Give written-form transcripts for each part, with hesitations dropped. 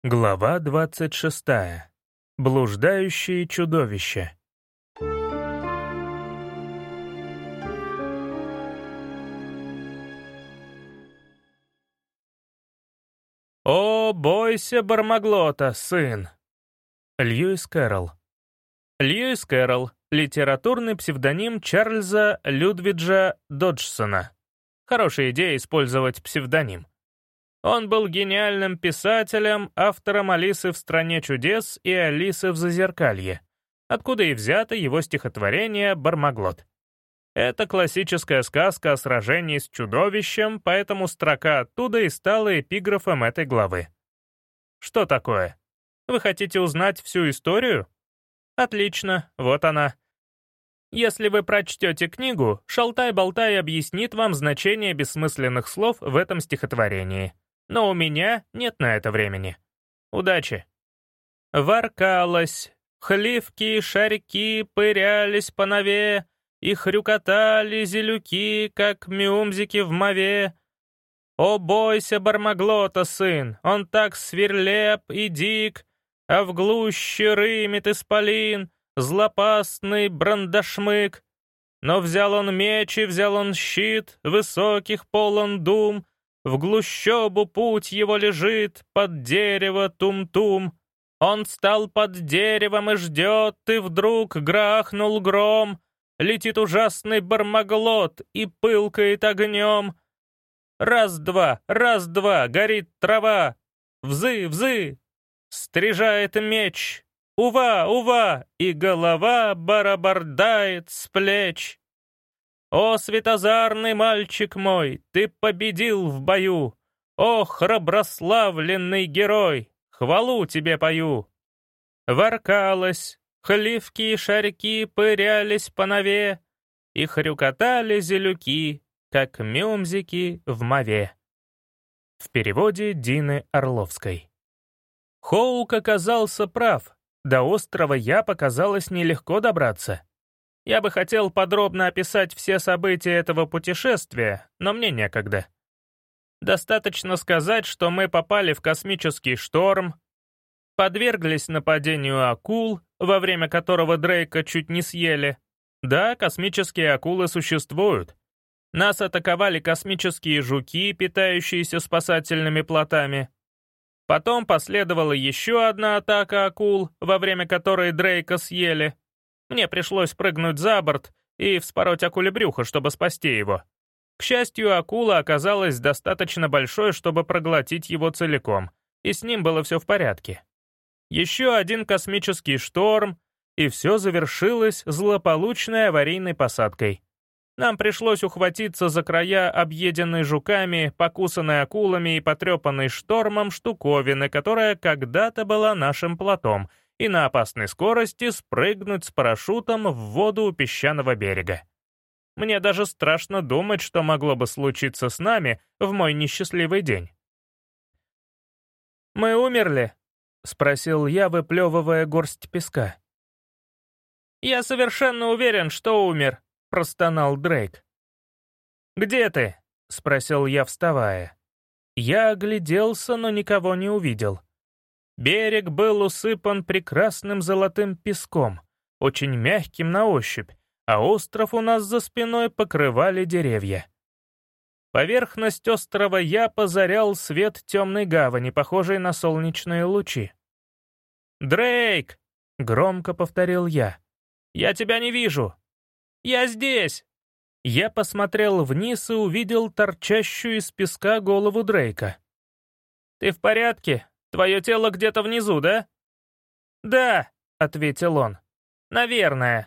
Глава 26. Блуждающие чудовища. «О, бойся Бармаглота, сын!» Льюис Кэрролл. Льюис Кэрролл — литературный псевдоним Чарльза Людвиджа Доджсона. Хорошая идея использовать псевдоним. Он был гениальным писателем, автором «Алисы в стране чудес» и «Алисы в Зазеркалье», откуда и взято его стихотворение «Бармаглот». Это классическая сказка о сражении с чудовищем, поэтому строка оттуда и стала эпиграфом этой главы. Что такое? Вы хотите узнать всю историю? Отлично, вот она. Если вы прочтете книгу, Шалтай-Болтай объяснит вам значение бессмысленных слов в этом стихотворении. Но у меня нет на это времени. Удачи. Воркалось, хливки, шарики пырялись по нове, и хрюкотали зелюки, как мюмзики в мове. О, бойся Бармаглота, сын, он так свирлеп и дик, а в глуще рымит исполин, злопастный брандашмык. Но взял он меч и взял он щит, высоких полон дум, в глущобу путь его лежит, под дерево тум-тум. Он стал под деревом и ждет, и вдруг грохнул гром. Летит ужасный Бармаглот и пылкает огнем. Раз-два, горит трава. Взы, стрижает меч. Ува, и голова барабардает с плеч. О, светозарный мальчик мой, ты победил в бою! О, храброславленный герой, хвалу тебе пою! Воркалось, хливки и шарики пырялись по нове, и хрюкотали зелюки, как мюмзики в мове. В переводе Дины Орловской. Хоук оказался прав, до острова Я показалось нелегко добраться. Я бы хотел подробно описать все события этого путешествия, но мне некогда. Достаточно сказать, что мы попали в космический шторм, подверглись нападению акул, во время которого Дрейка чуть не съели. Да, космические акулы существуют. Нас атаковали космические жуки, питающиеся спасательными плотами. Потом последовала еще одна атака акул, во время которой Дрейка съели. Мне пришлось прыгнуть за борт и вспороть акуле брюхо, чтобы спасти его. К счастью, акула оказалась достаточно большой, чтобы проглотить его целиком, и с ним было все в порядке. Еще один космический шторм, и все завершилось злополучной аварийной посадкой. Нам пришлось ухватиться за края объеденной жуками, покусанной акулами и потрепанной штормом штуковины, которая когда-то была нашим плотом, и на опасной скорости спрыгнуть с парашютом в воду у песчаного берега. Мне даже страшно думать, что могло бы случиться с нами в мой несчастливый день. «Мы умерли?» — спросил я, выплевывая горсть песка. «Я совершенно уверен, что умер», — простонал Дрейк. «Где ты?» — спросил я, вставая. Я огляделся, но никого не увидел. Берег был усыпан прекрасным золотым песком, очень мягким на ощупь, а остров у нас за спиной покрывали деревья. Поверхность острова Я позарял свет темной гавани, похожей на солнечные лучи. «Дрейк!» — громко повторил я. «Я тебя не вижу!» «Я здесь!» Я посмотрел вниз и увидел торчащую из песка голову Дрейка. «Ты в порядке? Твое тело где-то внизу, да?» «Да», — ответил он. «Наверное».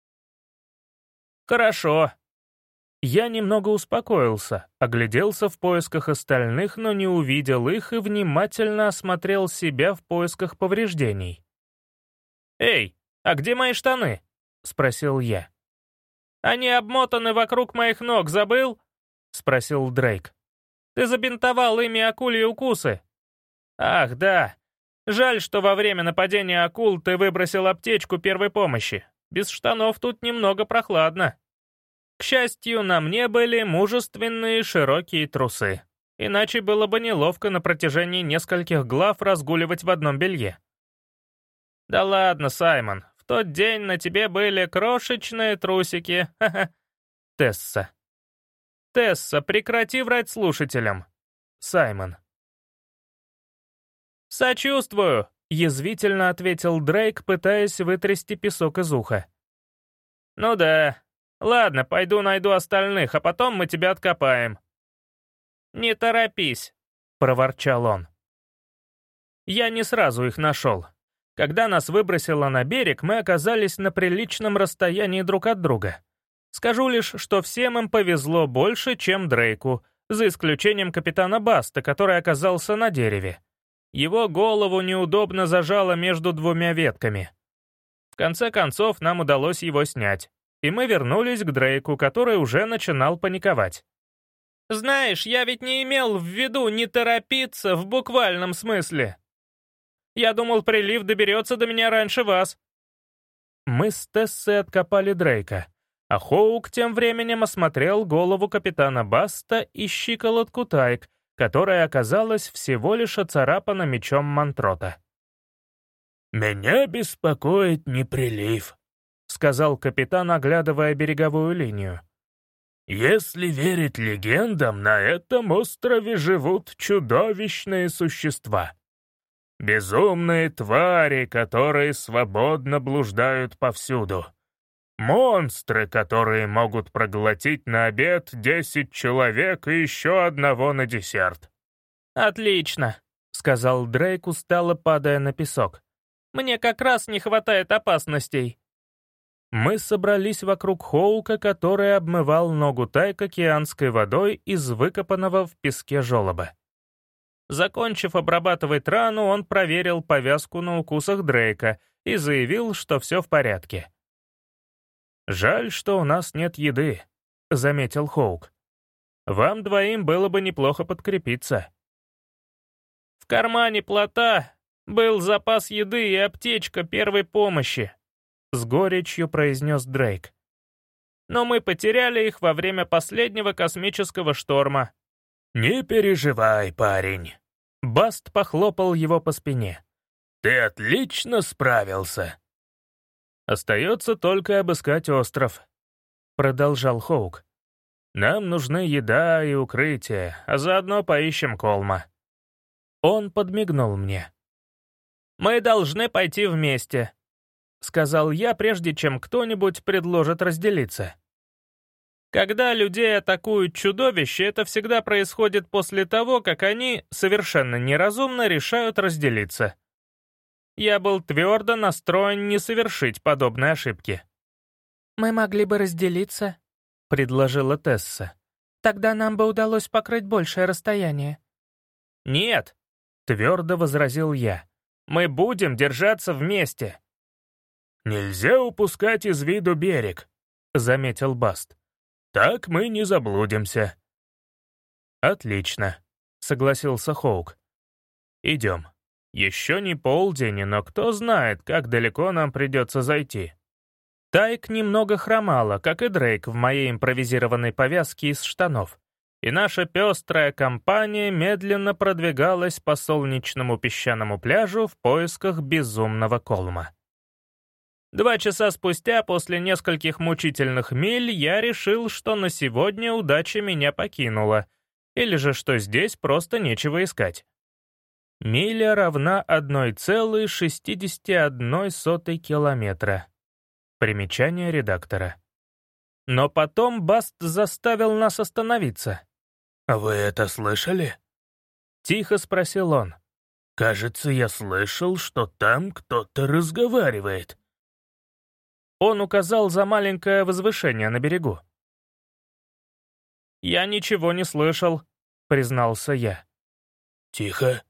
«Хорошо». Я немного успокоился, огляделся в поисках остальных, но не увидел их и внимательно осмотрел себя в поисках повреждений. «Эй, а где мои штаны?» — спросил я. «Они обмотаны вокруг моих ног, забыл?» — спросил Дрейк. «Ты забинтовал ими акульи укусы». «Ах, да. Жаль, что во время нападения акул ты выбросил аптечку первой помощи. Без штанов тут немного прохладно». К счастью, на мне были мужественные широкие трусы. иначе было бы неловко на протяжении нескольких глав разгуливать в одном белье. Да ладно, Саймон, в тот день на тебе были крошечные трусики, ха-ха. Тесса. Тесса, прекрати врать слушателям. Саймон. «Сочувствую», — язвительно ответил Дрейк, пытаясь вытрясти песок из уха. «Ну да. Ладно, пойду найду остальных, а потом мы тебя откопаем». «Не торопись», — проворчал он. Я не сразу их нашел. Когда нас выбросило на берег, мы оказались на приличном расстоянии друг от друга. Скажу лишь, что всем им повезло больше, чем Дрейку, за исключением капитана Баста, который оказался на дереве. Его голову неудобно зажало между двумя ветками. В конце концов, нам удалось его снять, и мы вернулись к Дрейку, который уже начинал паниковать. «Знаешь, я ведь не имел в виду не торопиться в буквальном смысле. Я думал, прилив доберется до меня раньше вас». Мы с Тессой откопали Дрейка, а Хоук тем временем осмотрел голову капитана Баста и щиколотку Тайк, которая оказалась всего лишь оцарапана мечом Монтрота. «Меня беспокоит не прилив», — сказал капитан, оглядывая береговую линию. «Если верить легендам, на этом острове живут чудовищные существа. Безумные твари, которые свободно блуждают повсюду. Монстры, которые могут проглотить на обед 10 человек и еще одного на десерт». «Отлично», — сказал Дрейк, устало падая на песок. «Мне как раз не хватает опасностей». Мы собрались вокруг Хоука, который обмывал ногу Тайк океанской водой из выкопанного в песке желоба. Закончив обрабатывать рану, он проверил повязку на укусах Дрейка и заявил, что все в порядке. «Жаль, что у нас нет еды», — заметил Хоук. «Вам двоим было бы неплохо подкрепиться». «В кармане плота был запас еды и аптечка первой помощи», — с горечью произнес Дрейк. «Но мы потеряли их во время последнего космического шторма». «Не переживай, парень». Баст похлопал его по спине. «Ты отлично справился». «Остается только обыскать остров», — продолжал Хоук. «Нам нужны еда и укрытие, а заодно поищем Колма». Он подмигнул мне. «Мы должны пойти вместе», — сказал я, прежде чем кто-нибудь предложит разделиться. Когда людей атакуют чудовища, это всегда происходит после того, как они, совершенно неразумно, решают разделиться. Я был твердо настроен не совершить подобной ошибки. «Мы могли бы разделиться», — предложила Тесса. «Тогда нам бы удалось покрыть большее расстояние». «Нет», — твердо возразил я. «Мы будем держаться вместе». «Нельзя упускать из виду берег», — заметил Баст. «Так мы не заблудимся». «Отлично», — согласился Хоук. «Идем. Еще не полдень, но кто знает, как далеко нам придется зайти». Тайк немного хромала, как и Дрейк в моей импровизированной повязке из штанов, и наша пестрая компания медленно продвигалась по солнечному песчаному пляжу в поисках безумного Колма. 2 часа спустя, после нескольких мучительных миль, я решил, что на сегодня удача меня покинула, или же что здесь просто нечего искать. Миля равна 1,61 километра. Примечание редактора. Но потом Баст заставил нас остановиться. «Вы это слышали?» — тихо спросил он. «Кажется, я слышал, что там кто-то разговаривает». Он указал за маленькое возвышение на берегу. «Я ничего не слышал», — признался я. «Тихо».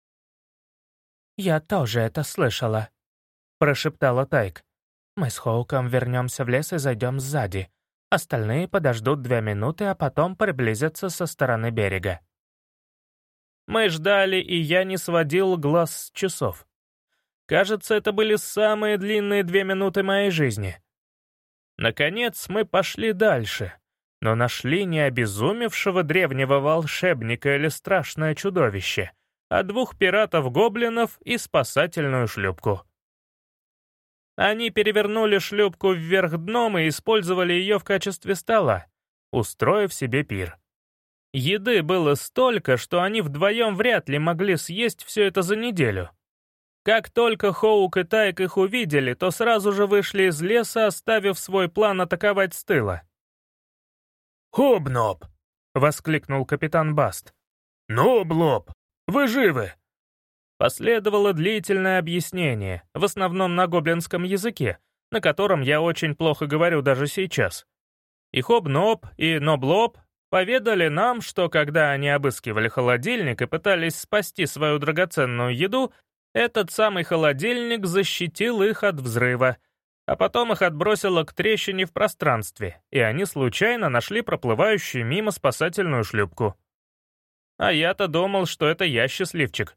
«Я тоже это слышала», — прошептала Тайк. «Мы с Хоуком вернемся в лес и зайдем сзади. Остальные подождут 2 минуты, а потом приблизятся со стороны берега». Мы ждали, и я не сводил глаз с часов. Кажется, это были самые длинные 2 минуты моей жизни. Наконец, мы пошли дальше. но нашли не обезумевшего древнего волшебника или страшное чудовище, а 2 пиратов-гоблинов и спасательную шлюпку. Они перевернули шлюпку вверх дном и использовали ее в качестве стола, устроив себе пир. Еды было столько, что они вдвоем вряд ли могли съесть все это за неделю. Как только Хоук и Тайк их увидели, то сразу же вышли из леса, оставив свой план атаковать с тыла. «Хоб-ноб!» — воскликнул капитан Баст. «Ноб-лоб! Вы живы!» Последовало длительное объяснение, в основном на гоблинском языке, на котором я очень плохо говорю даже сейчас. И Хоб-ноб, и Ноб-лоб поведали нам, что когда они обыскивали холодильник и пытались спасти свою драгоценную еду, этот самый холодильник защитил их от взрыва, а потом их отбросило к трещине в пространстве, и они случайно нашли проплывающую мимо спасательную шлюпку. А я-то думал, что это я счастливчик.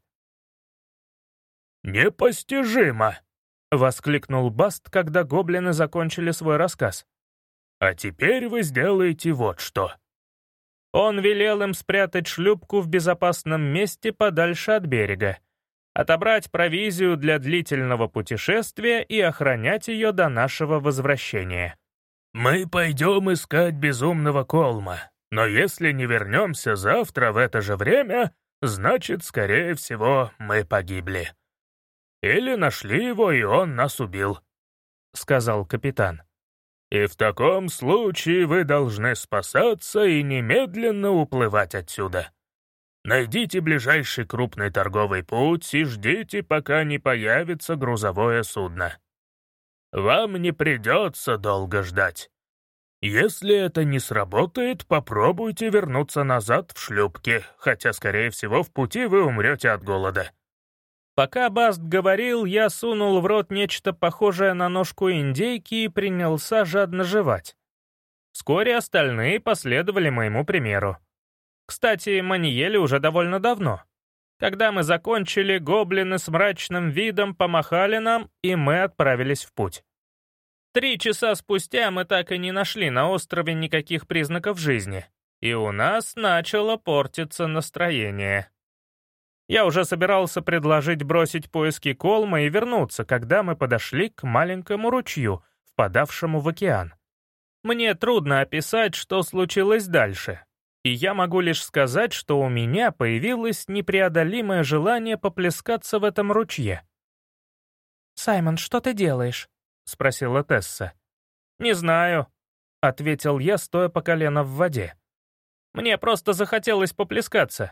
«Непостижимо!» — воскликнул Баст, когда гоблины закончили свой рассказ. «А теперь вы сделаете вот что». Он велел им спрятать шлюпку в безопасном месте подальше от берега, отобрать провизию для длительного путешествия и охранять ее до нашего возвращения. «Мы пойдем искать безумного Колма, но если не вернемся завтра в это же время, значит, скорее всего, мы погибли. Или нашли его, и он нас убил», — сказал капитан. «И в таком случае вы должны спасаться и немедленно уплывать отсюда. Найдите ближайший крупный торговый путь и ждите, пока не появится грузовое судно. Вам не придется долго ждать. Если это не сработает, попробуйте вернуться назад в шлюпке, хотя, скорее всего, в пути вы умрете от голода». Пока Баст говорил, я сунул в рот нечто похожее на ножку индейки и принялся жадно жевать. Вскоре остальные последовали моему примеру. Кстати, мы не ели уже довольно давно. Когда мы закончили, гоблины с мрачным видом помахали нам, и мы отправились в путь. 3 часа спустя мы так и не нашли на острове никаких признаков жизни, и у нас начало портиться настроение. Я уже собирался предложить бросить поиски Колма и вернуться, когда мы подошли к маленькому ручью, впадавшему в океан. Мне трудно описать, что случилось дальше, и я могу лишь сказать, что у меня появилось непреодолимое желание поплескаться в этом ручье. «Саймон, что ты делаешь?» — спросила Тесса. «Не знаю», — ответил я, стоя по колено в воде. «Мне просто захотелось поплескаться».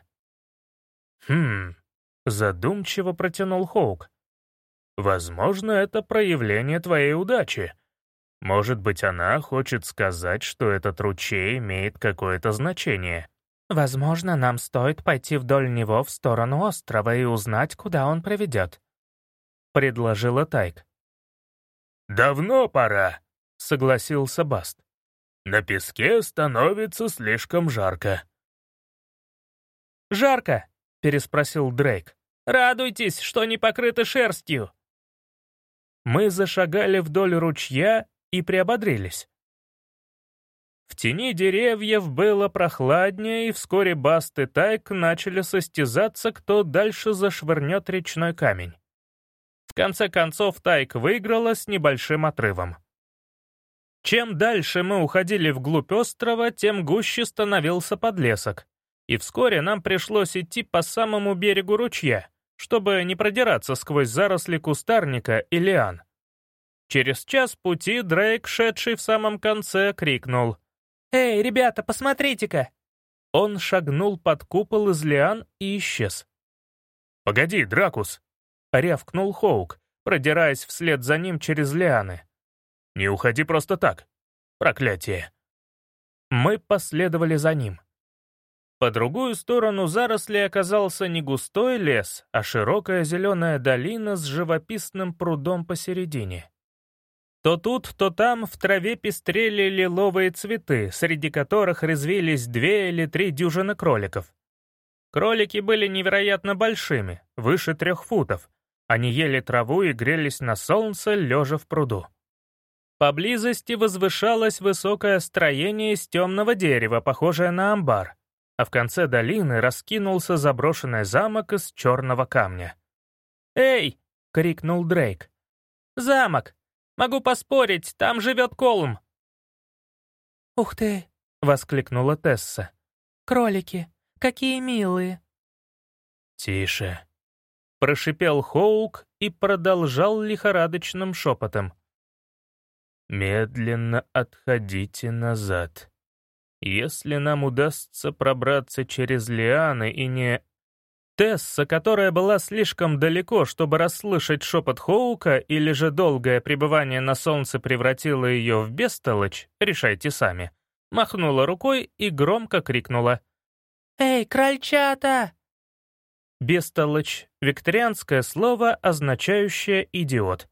Задумчиво протянул Хоук. «Возможно, это проявление твоей удачи. Может быть, она хочет сказать, что этот ручей имеет какое-то значение». «Возможно, нам стоит пойти вдоль него в сторону острова и узнать, куда он приведет», — предложила Тайк. «Давно пора», — согласился Баст. «На песке становится слишком жарко». «Жарко?» — переспросил Дрейк. «Радуйтесь, что не покрыты шерстью!» Мы зашагали вдоль ручья и приободрились. В тени деревьев было прохладнее, и вскоре Баст и Тайк начали состязаться, кто дальше зашвырнет речной камень. В конце концов, Тайк выиграла с небольшим отрывом. Чем дальше мы уходили вглубь острова, тем гуще становился подлесок, и вскоре нам пришлось идти по самому берегу ручья, чтобы не продираться сквозь заросли кустарника и лиан. Через час пути Дрейк, шедший в самом конце, крикнул: «Эй, ребята, посмотрите-ка!» Он шагнул под купол из лиан и исчез. «Погоди, Дракус!» — рявкнул Хоук, продираясь вслед за ним через лианы. «Не уходи просто так. Проклятие!» Мы последовали за ним. По другую сторону зарослей оказался не густой лес, а широкая зеленая долина с живописным прудом посередине. То тут, то там в траве пестрели лиловые цветы, среди которых резвились 2 или 3 дюжины кроликов. Кролики были невероятно большими, выше 3 футов. Они ели траву и грелись на солнце, лежа в пруду. Поблизости возвышалось высокое строение из темного дерева, похожее на амбар, а в конце долины раскинулся заброшенный замок из черного камня. «Эй!» — крикнул Дрейк. «Замок! Могу поспорить, там живет Колм!» «Ух ты!» — воскликнула Тесса. «Кролики! Какие милые!» «Тише!» — прошипел Хоук и продолжал лихорадочным шепотом. «Медленно отходите назад. Если нам удастся пробраться через лианы и не...» Тесса, которая была слишком далеко, чтобы расслышать шепот Хоука, или же долгое пребывание на солнце превратило ее в бестолочь, решайте сами, махнула рукой и громко крикнула. «Эй, крольчата!» Бестолочь — викторианское слово, означающее «идиот».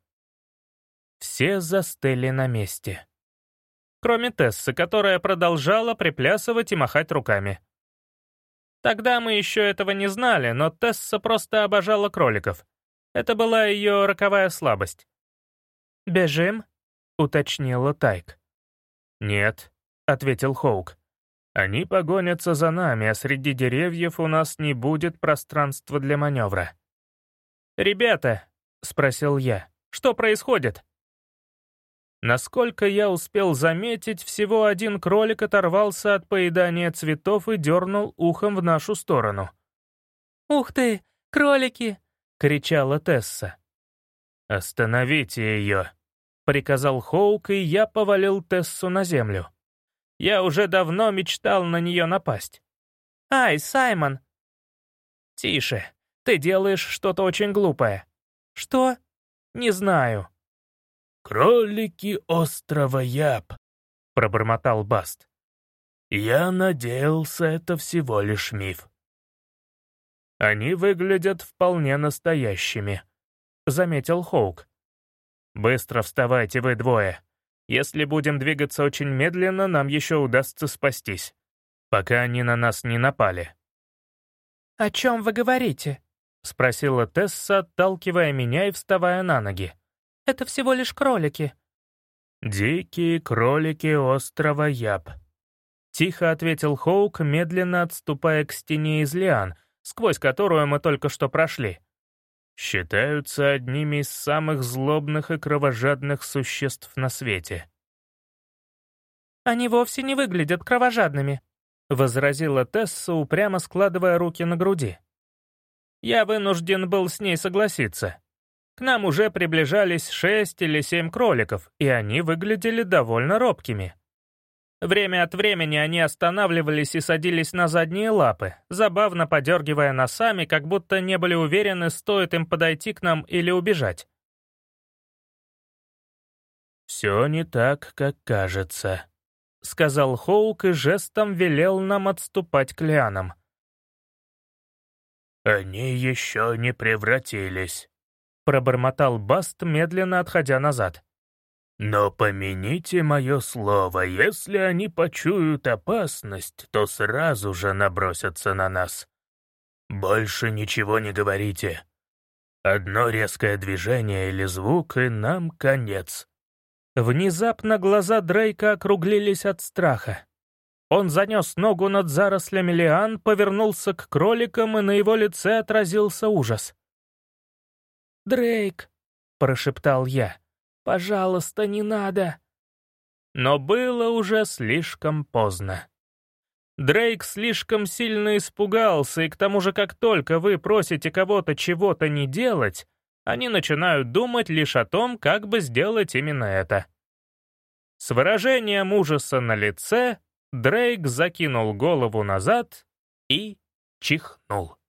Все застыли на месте. Кроме Тессы, которая продолжала приплясывать и махать руками. Тогда мы еще этого не знали, но Тесса просто обожала кроликов. Это была ее роковая слабость. «Бежим?» — уточнила Тайк. «Нет», — ответил Хоук. «Они погонятся за нами, а среди деревьев у нас не будет пространства для маневра». «Ребята», — спросил я, — «что происходит?» Насколько я успел заметить, всего один кролик оторвался от поедания цветов и дернул ухом в нашу сторону. «Ух ты, кролики!» — кричала Тесса. «Остановите ее!» — приказал Хоук, и я повалил Тессу на землю. Я уже давно мечтал на нее напасть. «Ай, Саймон!» «Тише, ты делаешь что-то очень глупое». «Что?» «Не знаю». «Кролики острова Яб», — пробормотал Баст. «Я надеялся, это всего лишь миф». «Они выглядят вполне настоящими», — заметил Хоук. «Быстро вставайте, вы двое. Если будем двигаться очень медленно, нам еще удастся спастись, пока они на нас не напали». «О чем вы говорите?» — спросила Тесса, отталкивая меня и вставая на ноги. «Это всего лишь кролики». «Дикие кролики острова Яб», — тихо ответил Хоук, медленно отступая к стене из лиан, сквозь которую мы только что прошли. «Считаются одними из самых злобных и кровожадных существ на свете». «Они вовсе не выглядят кровожадными», — возразила Тесса, упрямо складывая руки на груди. Я вынужден был с ней согласиться. К нам уже приближались 6 или 7 кроликов, и они выглядели довольно робкими. Время от времени они останавливались и садились на задние лапы, забавно подергивая носами, как будто не были уверены, стоит им подойти к нам или убежать. «Все не так, как кажется», — сказал Хоук и жестом велел нам отступать к лианам. «Они еще не превратились», — пробормотал Баст, медленно отходя назад. «Но помяните мое слово, если они почуют опасность, то сразу же набросятся на нас. Больше ничего не говорите. Одно резкое движение или звук, и нам конец». Внезапно глаза Дрейка округлились от страха. Он занес ногу над зарослями лиан, повернулся к кроликам, и на его лице отразился ужас. «Дрейк», — прошептал я, — «пожалуйста, не надо». Но было уже слишком поздно. Дрейк слишком сильно испугался, и к тому же, как только вы просите кого-то чего-то не делать, они начинают думать лишь о том, как бы сделать именно это. С выражением ужаса на лице Дрейк закинул голову назад и чихнул.